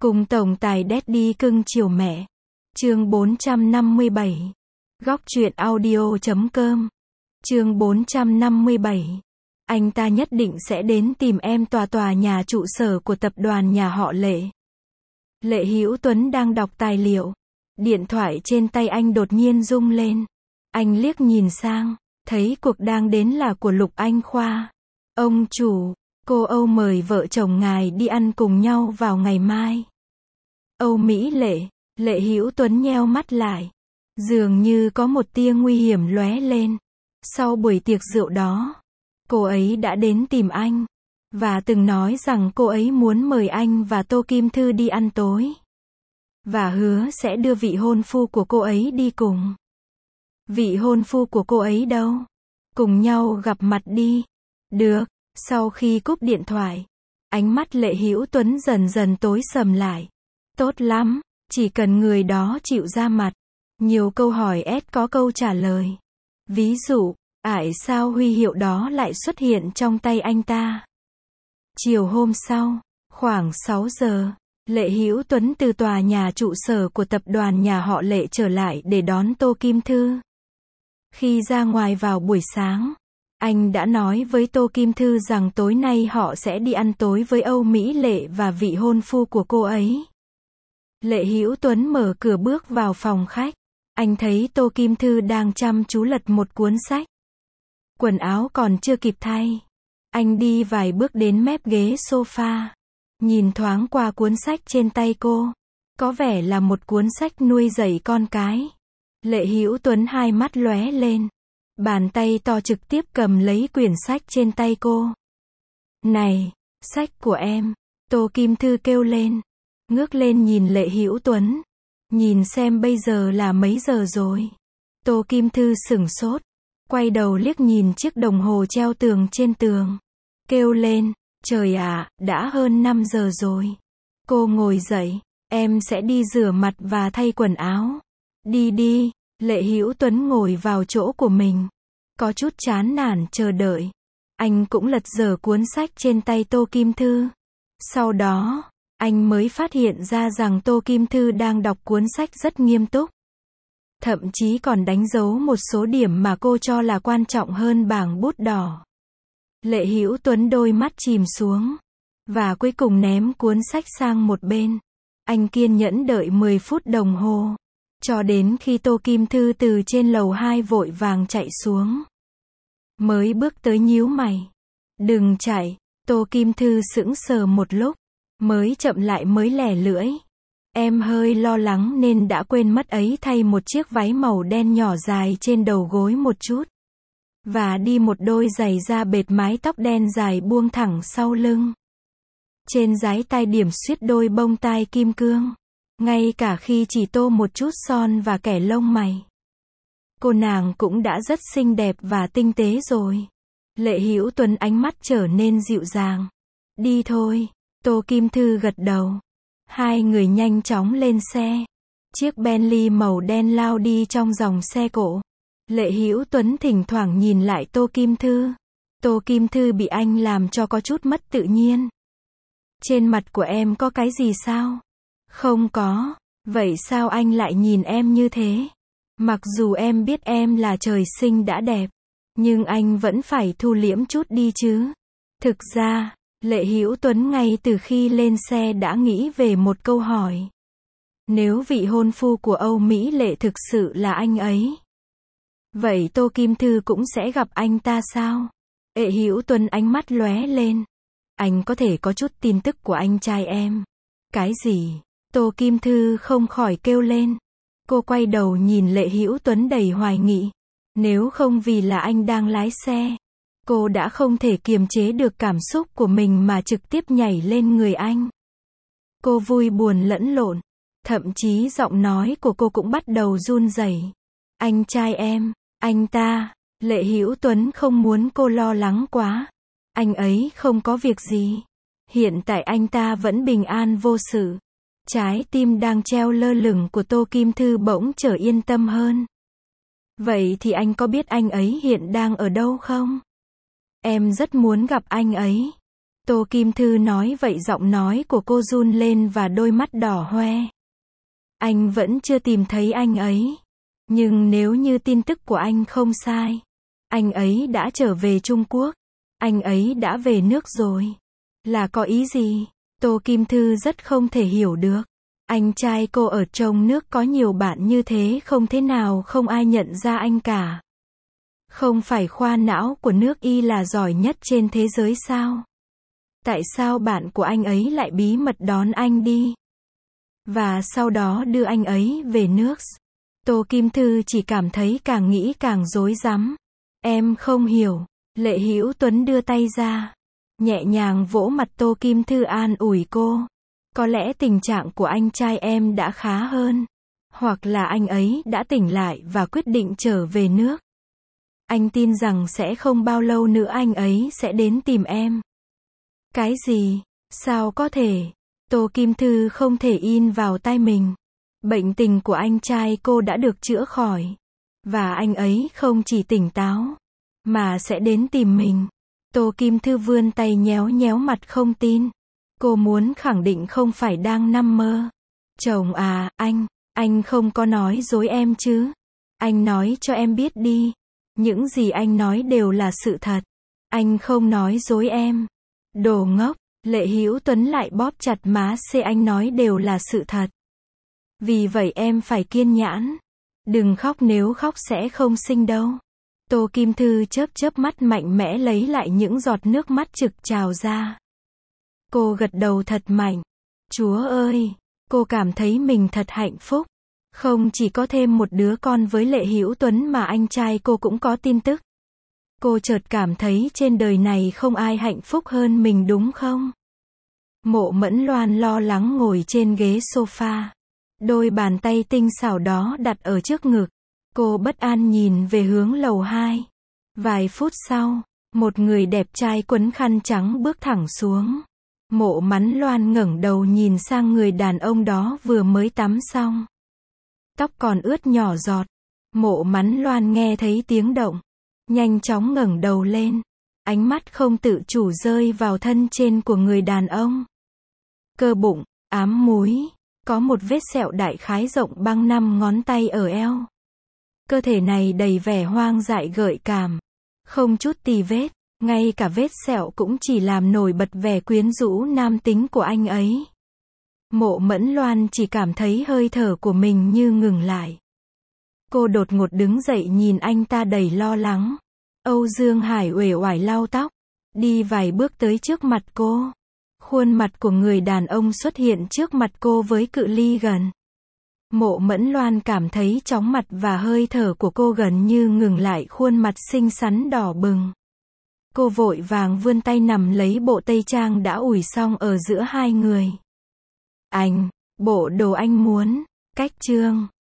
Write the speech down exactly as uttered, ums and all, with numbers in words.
Cùng tổng tài Daddy cưng chiều mẹ. Chương bốn trăm năm mươi bảy. Góc truyện audio chấm com. Chương bốn trăm năm mươi bảy. Anh ta nhất định sẽ đến tìm em tòa tòa nhà trụ sở của tập đoàn nhà họ Lệ. Lệ Hữu Tuấn đang đọc tài liệu. Điện thoại trên tay anh đột nhiên rung lên. Anh liếc nhìn sang, thấy cuộc đang đến là của Lục Anh Khoa. Ông chủ, cô Âu mời vợ chồng ngài đi ăn cùng nhau vào ngày mai. Âu Mỹ Lệ, Lệ Hữu Tuấn nheo mắt lại. Dường như có một tia nguy hiểm lóe lên. Sau buổi tiệc rượu đó, cô ấy đã đến tìm anh, và từng nói rằng cô ấy muốn mời anh và Tô Kim Thư đi ăn tối. Và hứa sẽ đưa vị hôn phu của cô ấy đi cùng. Vị hôn phu của cô ấy đâu? Cùng nhau gặp mặt đi. Được. Sau khi cúp điện thoại, ánh mắt Lệ Hữu Tuấn dần dần tối sầm lại. Tốt lắm, chỉ cần người đó chịu ra mặt. Nhiều câu hỏi S có câu trả lời. Ví dụ, ải sao huy hiệu đó lại xuất hiện trong tay anh ta. Chiều hôm sau, khoảng sáu giờ, Lệ Hữu Tuấn từ tòa nhà trụ sở của tập đoàn nhà họ Lệ trở lại để đón Tô Kim Thư. Khi ra ngoài vào buổi sáng, anh đã nói với Tô Kim Thư rằng tối nay họ sẽ đi ăn tối với Âu Mỹ Lệ và vị hôn phu của cô ấy. Lệ Hữu Tuấn mở cửa bước vào phòng khách. Anh thấy Tô Kim Thư đang chăm chú lật một cuốn sách. Quần áo còn chưa kịp thay. Anh đi vài bước đến mép ghế sofa. Nhìn thoáng qua cuốn sách trên tay cô. Có vẻ là một cuốn sách nuôi dạy con cái. Lệ Hữu Tuấn hai mắt lóe lên. Bàn tay to trực tiếp cầm lấy quyển sách trên tay cô. Này, sách của em. Tô Kim Thư kêu lên. Ngước lên nhìn Lệ Hữu Tuấn. Nhìn xem bây giờ là mấy giờ rồi. Tô Kim Thư sửng sốt. Quay đầu liếc nhìn chiếc đồng hồ treo tường trên tường. Kêu lên, trời ạ, đã hơn năm giờ rồi. Cô ngồi dậy, em sẽ đi rửa mặt và thay quần áo. Đi đi, Lệ Hữu Tuấn ngồi vào chỗ của mình. Có chút chán nản chờ đợi. Anh cũng lật dở cuốn sách trên tay Tô Kim Thư. Sau đó, anh mới phát hiện ra rằng Tô Kim Thư đang đọc cuốn sách rất nghiêm túc. Thậm chí còn đánh dấu một số điểm mà cô cho là quan trọng hơn bảng bút đỏ. Lệ Hữu Tuấn đôi mắt chìm xuống. Và cuối cùng ném cuốn sách sang một bên. Anh kiên nhẫn đợi mười phút đồng hồ. Cho đến khi Tô Kim Thư từ trên lầu hai vội vàng chạy xuống. Mới bước tới nhíu mày. Đừng chạy. Tô Kim Thư sững sờ một lúc. Mới chậm lại mới lẻ lưỡi. Em hơi lo lắng nên đã quên mất ấy thay một chiếc váy màu đen nhỏ dài trên đầu gối một chút. Và đi một đôi giày da bệt mái tóc đen dài buông thẳng sau lưng. Trên dái tai điểm xuyết đôi bông tai kim cương. Ngay cả khi chỉ tô một chút son và kẻ lông mày. Cô nàng cũng đã rất xinh đẹp và tinh tế rồi. Lệ Hữu Tuấn ánh mắt trở nên dịu dàng. Đi thôi. Tô Kim Thư gật đầu. Hai người nhanh chóng lên xe. Chiếc Bentley màu đen lao đi trong dòng xe cộ. Lệ Hữu Tuấn thỉnh thoảng nhìn lại Tô Kim Thư. Tô Kim Thư bị anh làm cho có chút mất tự nhiên. Trên mặt của em có cái gì sao? Không có. Vậy sao anh lại nhìn em như thế? Mặc dù em biết em là trời sinh đã đẹp. Nhưng anh vẫn phải thu liễm chút đi chứ. Thực ra, Lệ Hữu Tuấn ngay từ khi lên xe đã nghĩ về một câu hỏi. Nếu vị hôn phu của Âu Mỹ Lệ thực sự là anh ấy, vậy Tô Kim Thư cũng sẽ gặp anh ta sao? Lệ Hữu Tuấn ánh mắt lóe lên. Anh có thể có chút tin tức của anh trai em. Cái gì? Tô Kim Thư không khỏi kêu lên. Cô quay đầu nhìn Lệ Hữu Tuấn đầy hoài nghị. Nếu không vì là anh đang lái xe, cô đã không thể kiềm chế được cảm xúc của mình mà trực tiếp nhảy lên người anh. Cô vui buồn lẫn lộn. Thậm chí giọng nói của cô cũng bắt đầu run rẩy. Anh trai em, anh ta, Lệ Hữu Tuấn không muốn cô lo lắng quá. Anh ấy không có việc gì. Hiện tại anh ta vẫn bình an vô sự. Trái tim đang treo lơ lửng của Tô Kim Thư bỗng trở yên tâm hơn. Vậy thì anh có biết anh ấy hiện đang ở đâu không? Em rất muốn gặp anh ấy. Tô Kim Thư nói vậy giọng nói của cô run lên và đôi mắt đỏ hoe. Anh vẫn chưa tìm thấy anh ấy. Nhưng nếu như tin tức của anh không sai, anh ấy đã trở về Trung Quốc. Anh ấy đã về nước rồi. Là có ý gì? Tô Kim Thư rất không thể hiểu được. Anh trai cô ở trong nước có nhiều bạn như thế, không thế nào không ai nhận ra anh cả. Không phải khoa não của nước Y là giỏi nhất trên thế giới sao? Tại sao bạn của anh ấy lại bí mật đón anh đi? Và sau đó đưa anh ấy về nước? Tô Kim Thư chỉ cảm thấy càng nghĩ càng rối rắm. Em không hiểu. Lệ Hữu Tuấn đưa tay ra, nhẹ nhàng vỗ mặt Tô Kim Thư an ủi cô. Có lẽ tình trạng của anh trai em đã khá hơn. Hoặc là anh ấy đã tỉnh lại và quyết định trở về nước. Anh tin rằng sẽ không bao lâu nữa anh ấy sẽ đến tìm em. Cái gì? Sao có thể? Tô Kim Thư không thể in vào tai mình. Bệnh tình của anh trai cô đã được chữa khỏi. Và anh ấy không chỉ tỉnh táo, mà sẽ đến tìm mình. Tô Kim Thư vươn tay nhéo nhéo mặt không tin. Cô muốn khẳng định không phải đang nằm mơ. Chồng à, anh, anh không có nói dối em chứ? Anh nói cho em biết đi. Những gì anh nói đều là sự thật. Anh không nói dối em. Đồ ngốc. Lệ Hữu Tuấn lại bóp chặt má C. Anh nói đều là sự thật. Vì vậy em phải kiên nhẫn. Đừng khóc, nếu khóc sẽ không sinh đâu. Tô Kim Thư chớp chớp mắt mạnh mẽ lấy lại những giọt nước mắt trực trào ra. Cô gật đầu thật mạnh. Chúa ơi, cô cảm thấy mình thật hạnh phúc. Không chỉ có thêm một đứa con với Lệ Hữu Tuấn mà anh trai cô cũng có tin tức. Cô chợt cảm thấy trên đời này không ai hạnh phúc hơn mình, đúng không? Mộ Mẫn Loan lo lắng ngồi trên ghế sofa. Đôi bàn tay tinh xảo đó đặt ở trước ngực. Cô bất an nhìn về hướng lầu hai. Vài phút sau, một người đẹp trai quấn khăn trắng bước thẳng xuống. Mộ Mẫn Loan ngẩng đầu nhìn sang người đàn ông đó vừa mới tắm xong. Tóc còn ướt nhỏ giọt. Mộ Mẫn Loan nghe thấy tiếng động. Nhanh chóng ngẩng đầu lên. Ánh mắt không tự chủ rơi vào thân trên của người đàn ông. Cơ bụng, ám múi. Có một vết sẹo đại khái rộng bằng năm ngón tay ở eo. Cơ thể này đầy vẻ hoang dại gợi cảm. Không chút tì vết. Ngay cả vết sẹo cũng chỉ làm nổi bật vẻ quyến rũ nam tính của anh ấy. Mộ Mẫn Loan chỉ cảm thấy hơi thở của mình như ngừng lại. Cô đột ngột đứng dậy nhìn anh ta đầy lo lắng. Âu Dương Hải uể oải lau tóc. Đi vài bước tới trước mặt cô. Khuôn mặt của người đàn ông xuất hiện trước mặt cô với cự ly gần. Mộ Mẫn Loan cảm thấy chóng mặt và hơi thở của cô gần như ngừng lại, khuôn mặt xinh xắn đỏ bừng. Cô vội vàng vươn tay nắm lấy bộ tây trang đã ủi xong ở giữa hai người. Anh, bộ đồ anh muốn. Cách chương